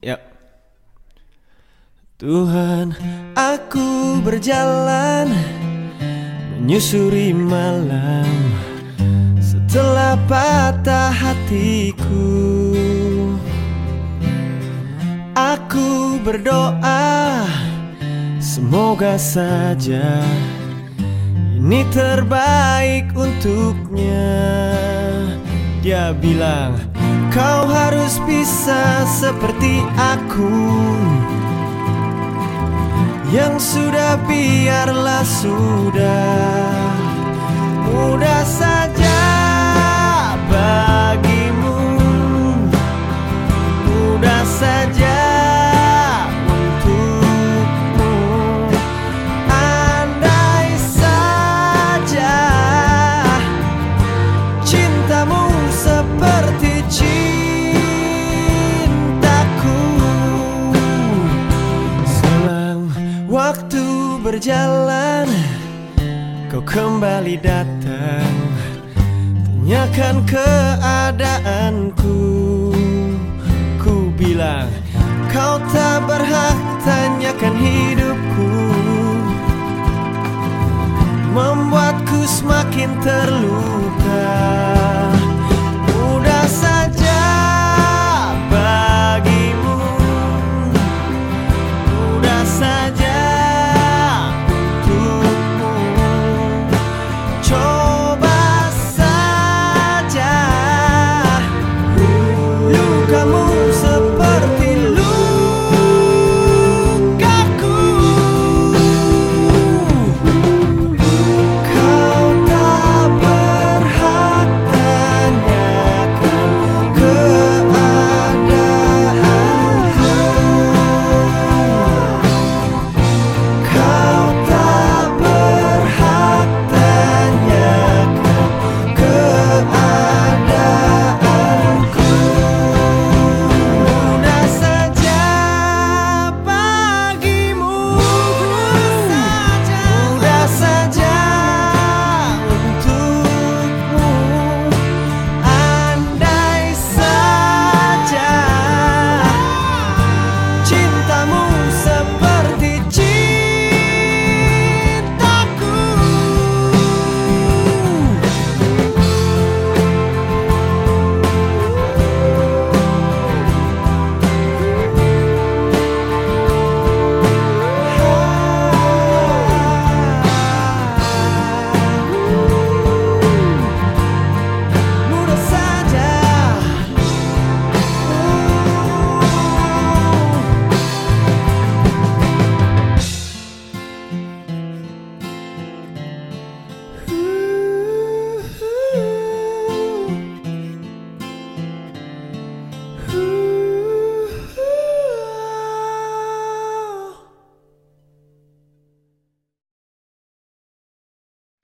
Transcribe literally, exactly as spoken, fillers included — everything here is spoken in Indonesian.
Ya. Tuhan, aku berjalan menyusuri malam setelah patah hatiku. Aku berdoa, semoga saja ini terbaik untuknya. Dia bilang, kau harus bisa seperti aku. Yang sudah biarlah sudah, mudah saja bagimu, mudah saja untukmu. Andai saja cintamu seperti cintaku. Selang waktu berjalan, kau kembali datang, tanyakan keadaanku. Ku bilang, kau tak berhak tanyakan hidupku, membuatku semakin terluka.